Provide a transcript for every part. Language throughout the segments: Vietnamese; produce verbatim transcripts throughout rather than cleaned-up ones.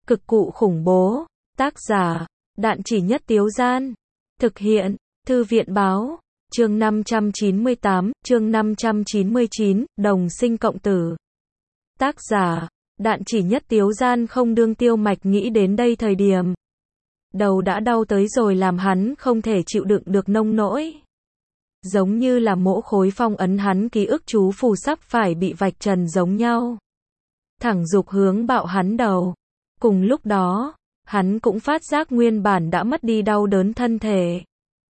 Cực cụ khủng bố. Tác giả, Đạn Chỉ Nhất Tiếu Gian. Thực hiện, Thư viện Báo. Chương năm trăm chín mươi tám, chương năm trăm chín mươi chín, đồng sinh cộng tử. Tác giả, Đạn Chỉ Nhất Tiếu Gian. Không đương Tiêu Mạch nghĩ đến đây thời điểm, đầu đã đau tới rồi, làm hắn không thể chịu đựng được nông nỗi. Giống như là mỗ khối phong ấn hắn ký ức chú phù sắp phải bị vạch trần giống nhau. Thẳng dục hướng bạo hắn đầu. Cùng lúc đó, hắn cũng phát giác nguyên bản đã mất đi đau đớn thân thể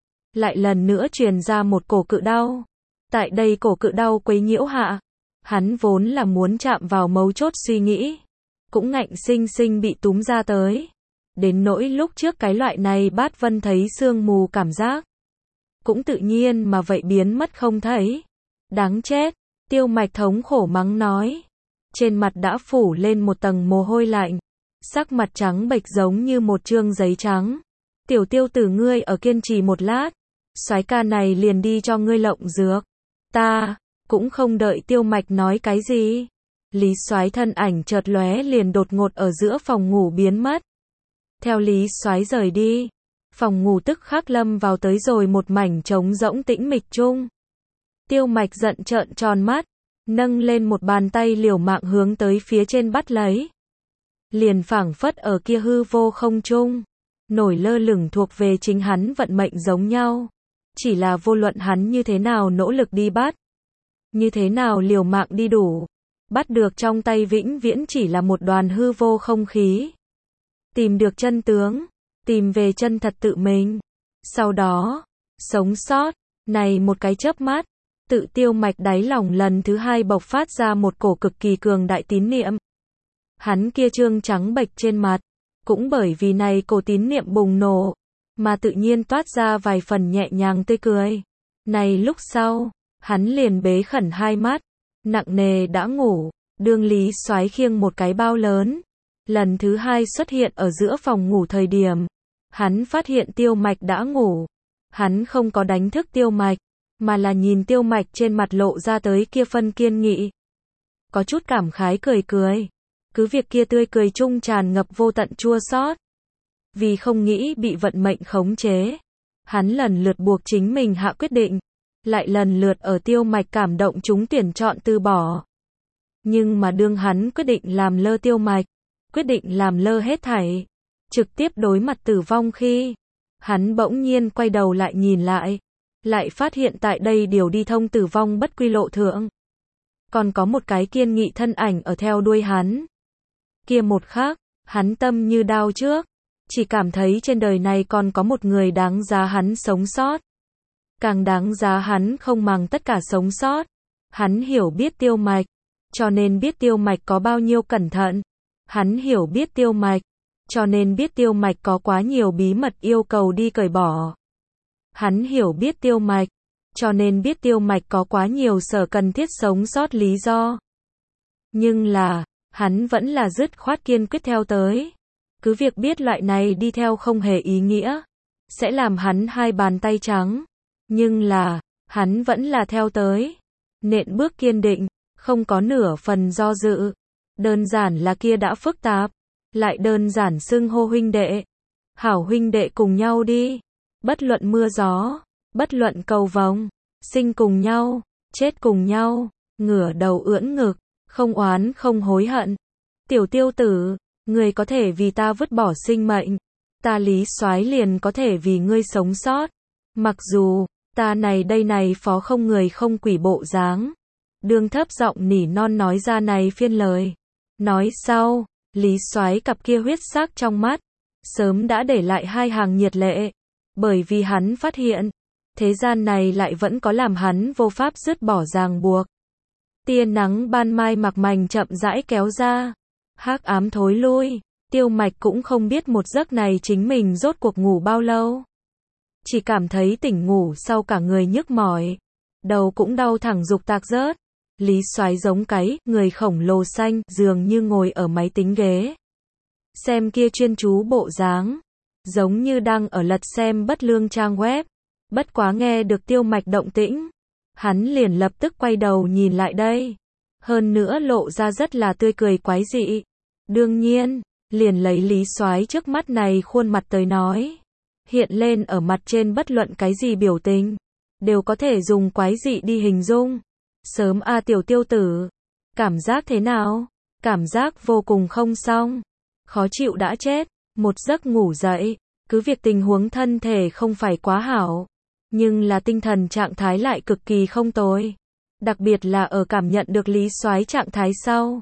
lại lần nữa truyền ra một cổ cự đau. Tại đây cổ cự đau quấy nhiễu hạ, hắn vốn là muốn chạm vào mấu chốt suy nghĩ, cũng ngạnh sinh sinh bị túm ra tới. Đến nỗi lúc trước cái loại này Bát Vân thấy sương mù cảm giác, cũng tự nhiên mà vậy biến mất không thấy. Đáng chết, Tiêu Mạch thống khổ mắng nói. Trên mặt đã phủ lên một tầng mồ hôi lạnh, sắc mặt trắng bệch giống như một trương giấy trắng. Tiểu Tiêu tử, ngươi ở kiên trì một lát, soái ca này liền đi cho ngươi lộng dược. Ta, cũng không đợi Tiêu Mạch nói cái gì, Lý soái thân ảnh chợt lóe liền đột ngột ở giữa phòng ngủ biến mất. Theo Lý soái rời đi, phòng ngủ tức khắc lâm vào tới rồi một mảnh trống rỗng tĩnh mịch chung. Tiêu Mạch giận trợn tròn mắt, nâng lên một bàn tay liều mạng hướng tới phía trên bắt lấy. Liền phảng phất ở kia hư vô không trung, nổi lơ lửng thuộc về chính hắn vận mệnh giống nhau. Chỉ là vô luận hắn như thế nào nỗ lực đi bắt, như thế nào liều mạng đi đủ, bắt được trong tay vĩnh viễn chỉ là một đoàn hư vô không khí. Tìm được chân tướng, tìm về chân thật tự mình, sau đó sống sót. Này một cái chớp mắt, tự Tiêu Mạch đáy lòng lần thứ hai bộc phát ra một cổ cực kỳ cường đại tín niệm. Hắn kia trương trắng bệch trên mặt, cũng bởi vì này cổ tín niệm bùng nổ, mà tự nhiên toát ra vài phần nhẹ nhàng tươi cười. Này lúc sau, hắn liền bế khẩn hai mắt, nặng nề đã ngủ. Đương Lý soái khiêng một cái bao lớn, lần thứ hai xuất hiện ở giữa phòng ngủ thời điểm, hắn phát hiện Tiêu Mạch đã ngủ. Hắn không có đánh thức Tiêu Mạch, mà là nhìn Tiêu Mạch trên mặt lộ ra tới kia phân kiên nghị, có chút cảm khái cười cười. Cứ việc kia tươi cười chung tràn ngập vô tận chua xót. Vì không nghĩ bị vận mệnh khống chế, hắn lần lượt buộc chính mình hạ quyết định, lại lần lượt ở Tiêu Mạch cảm động chúng tuyển chọn từ bỏ. Nhưng mà đương hắn quyết định làm lơ Tiêu Mạch, quyết định làm lơ hết thảy, trực tiếp đối mặt tử vong khi, hắn bỗng nhiên quay đầu lại nhìn lại, lại phát hiện tại đây điều đi thông tử vong bất quy lộ thượng, còn có một cái kiên nghị thân ảnh ở theo đuôi hắn. Kia một khắc, hắn tâm như đao trước, chỉ cảm thấy trên đời này còn có một người đáng giá hắn sống sót. Càng đáng giá hắn không màng tất cả sống sót. Hắn hiểu biết Tiêu Mạch, cho nên biết Tiêu Mạch có bao nhiêu cẩn thận. Hắn hiểu biết Tiêu Mạch, cho nên biết Tiêu Mạch có quá nhiều bí mật yêu cầu đi cởi bỏ. Hắn hiểu biết Tiêu Mạch, cho nên biết Tiêu Mạch có quá nhiều sở cần thiết sống sót lý do. Nhưng là, hắn vẫn là dứt khoát kiên quyết theo tới. Cứ việc biết loại này đi theo không hề ý nghĩa, sẽ làm hắn hai bàn tay trắng. Nhưng là, hắn vẫn là theo tới. Nện bước kiên định, không có nửa phần do dự. Đơn giản là kia đã phức tạp, lại đơn giản xưng hô huynh đệ. Hảo huynh đệ cùng nhau đi. Bất luận mưa gió, bất luận cầu vồng, sinh cùng nhau, chết cùng nhau, ngửa đầu ưỡn ngực, không oán không hối hận. Tiểu Tiêu tử, ngươi có thể vì ta vứt bỏ sinh mệnh, ta Lý soái liền có thể vì ngươi sống sót. Mặc dù, ta này đây này phó không người không quỷ bộ dáng. Đương thấp giọng nỉ non nói ra này phiên lời. Nói sau, Lý soái cặp kia huyết sắc trong mắt, sớm đã để lại hai hàng nhiệt lệ. Bởi vì hắn phát hiện, thế gian này lại vẫn có làm hắn vô pháp dứt bỏ ràng buộc. Tia nắng ban mai mặc mành chậm rãi kéo ra, hắc ám thối lui. Tiêu Mạch cũng không biết một giấc này chính mình rốt cuộc ngủ bao lâu. Chỉ cảm thấy tỉnh ngủ sau cả người nhức mỏi, đầu cũng đau thẳng dục tạc rớt. Lý soái giống cái người khổng lồ xanh dường như ngồi ở máy tính ghế, xem kia chuyên chú bộ dáng, giống như đang ở lật xem bất lương trang web. Bất quá nghe được Tiêu Mạch động tĩnh, hắn liền lập tức quay đầu nhìn lại đây. Hơn nữa lộ ra rất là tươi cười quái dị. Đương nhiên, liền lấy Lý Soái trước mắt này khuôn mặt tới nói. Hiện lên ở mặt trên bất luận cái gì biểu tình, đều có thể dùng quái dị đi hình dung. Sớm a tiểu tiêu tử, cảm giác thế nào? Cảm giác vô cùng không xong, khó chịu đã chết, một giấc ngủ dậy, cứ việc tình huống thân thể không phải quá hảo, nhưng là tinh thần trạng thái lại cực kỳ không tồi, đặc biệt là ở cảm nhận được Lý Soái trạng thái sau.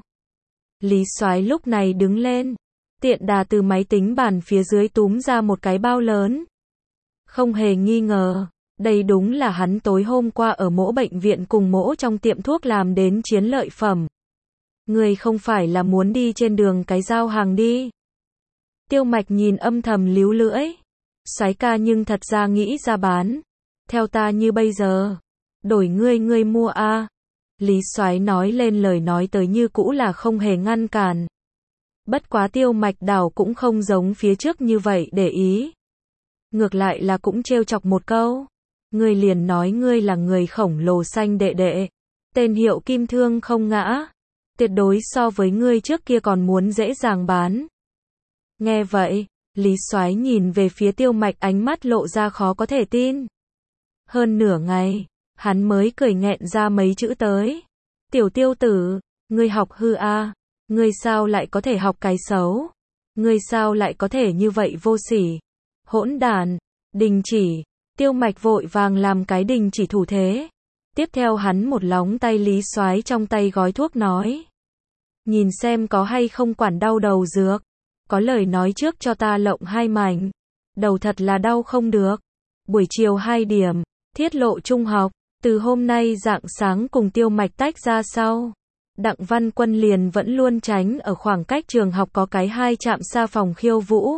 Lý Soái lúc này đứng lên, tiện đà từ máy tính bàn phía dưới túm ra một cái bao lớn. Không hề nghi ngờ, đây đúng là hắn tối hôm qua ở mỗ bệnh viện cùng mỗ trong tiệm thuốc làm đến chiến lợi phẩm. Người không phải là muốn đi trên đường cái giao hàng đi. Tiêu Mạch nhìn âm thầm líu lưỡi. Soái ca nhưng thật ra nghĩ ra bán. Theo ta như bây giờ. Đổi ngươi ngươi mua a à. Lý Soái nói lên lời nói tới như cũ là không hề ngăn cản. Bất quá Tiêu Mạch đảo cũng không giống phía trước như vậy để ý. Ngược lại là cũng trêu chọc một câu. Ngươi liền nói ngươi là người khổng lồ xanh đệ đệ. Tên hiệu kim thương không ngã. Tuyệt đối so với ngươi trước kia còn muốn dễ dàng bán. Nghe vậy, Lý Soái nhìn về phía Tiêu Mạch ánh mắt lộ ra khó có thể tin. Hơn nửa ngày, hắn mới cười nghẹn ra mấy chữ tới. Tiểu tiêu tử, ngươi học hư a, à? Ngươi sao lại có thể học cái xấu? Ngươi sao lại có thể như vậy vô sỉ? Hỗn đản, đình chỉ. Tiêu Mạch vội vàng làm cái đình chỉ thủ thế. Tiếp theo hắn một lóng tay Lý Soái trong tay gói thuốc nói. Nhìn xem có hay không quản đau đầu dược. Có lời nói trước cho ta lộng hai mảnh. Đầu thật là đau không được. Buổi chiều hai điểm, Thiết Lộ Trung học. Từ hôm nay rạng sáng cùng Tiêu Mạch tách ra sau. Đặng Văn Quân liền vẫn luôn tránh ở khoảng cách trường học có cái hai trạm xa phòng khiêu vũ.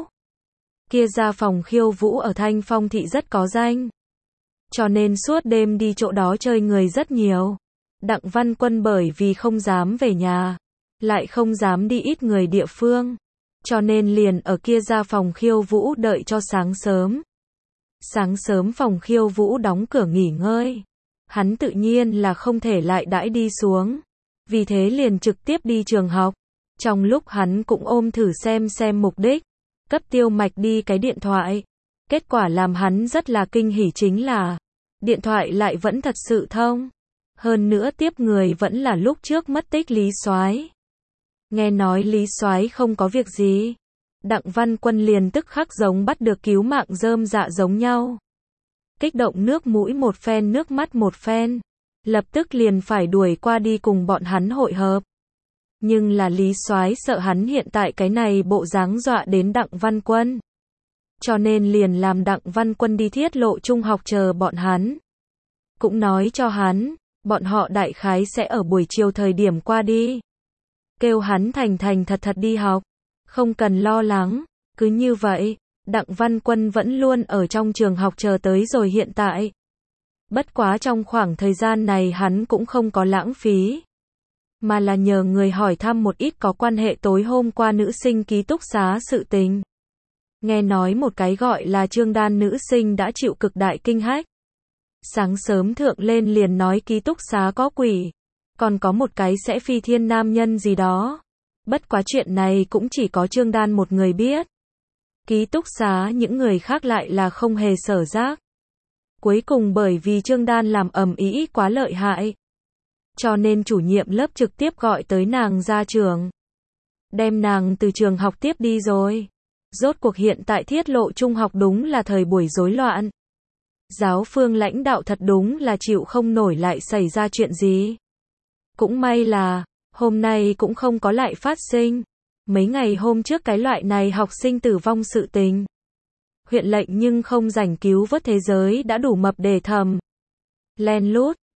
Kia ra phòng khiêu vũ ở Thanh Phong thị rất có danh. Cho nên suốt đêm đi chỗ đó chơi người rất nhiều. Đặng Văn Quân bởi vì không dám về nhà, lại không dám đi ít người địa phương, cho nên liền ở kia ra phòng khiêu vũ đợi cho sáng sớm. Sáng sớm phòng khiêu vũ đóng cửa nghỉ ngơi. Hắn tự nhiên là không thể lại đãi đi xuống. Vì thế liền trực tiếp đi trường học. Trong lúc hắn cũng ôm thử xem xem mục đích, cấp Tiêu Mạch đi cái điện thoại. Kết quả làm hắn rất là kinh hỉ chính là điện thoại lại vẫn thật sự thông. Hơn nữa tiếp người vẫn là lúc trước mất tích Lý Soái. Nghe nói Lý Soái không có việc gì, Đặng Văn Quân liền tức khắc giống bắt được cứu mạng rơm dạ giống nhau. Kích động nước mũi một phen nước mắt một phen, lập tức liền phải đuổi qua đi cùng bọn hắn hội hợp. Nhưng là Lý Soái sợ hắn hiện tại cái này bộ dáng dọa đến Đặng Văn Quân. Cho nên liền làm Đặng Văn Quân đi Thiết Lộ Trung học chờ bọn hắn. Cũng nói cho hắn, bọn họ đại khái sẽ ở buổi chiều thời điểm qua đi. Kêu hắn thành thành thật thật đi học, không cần lo lắng. Cứ như vậy, Đặng Văn Quân vẫn luôn ở trong trường học chờ tới rồi hiện tại. Bất quá trong khoảng thời gian này hắn cũng không có lãng phí, mà là nhờ người hỏi thăm một ít có quan hệ tối hôm qua nữ sinh ký túc xá sự tình. Nghe nói một cái gọi là Trương Đan nữ sinh đã chịu cực đại kinh hách. Sáng sớm thượng lên liền nói ký túc xá có quỷ, còn có một cái sẽ phi thiên nam nhân gì đó. Bất quá chuyện này cũng chỉ có Trương Đan một người biết. Ký túc xá những người khác lại là không hề sở giác. Cuối cùng bởi vì Trương Đan làm ầm ĩ quá lợi hại, cho nên chủ nhiệm lớp trực tiếp gọi tới nàng ra trường, đem nàng từ trường học tiếp đi rồi. Rốt cuộc hiện tại Thiết Lộ Trung học đúng là thời buổi rối loạn. Giáo phương lãnh đạo thật đúng là chịu không nổi lại xảy ra chuyện gì. Cũng may là, hôm nay cũng không có lại phát sinh. Mấy ngày hôm trước cái loại này học sinh tử vong sự tình. Huyện lệnh nhưng không rảnh cứu vớt thế giới đã đủ mập để thầm. Len lút,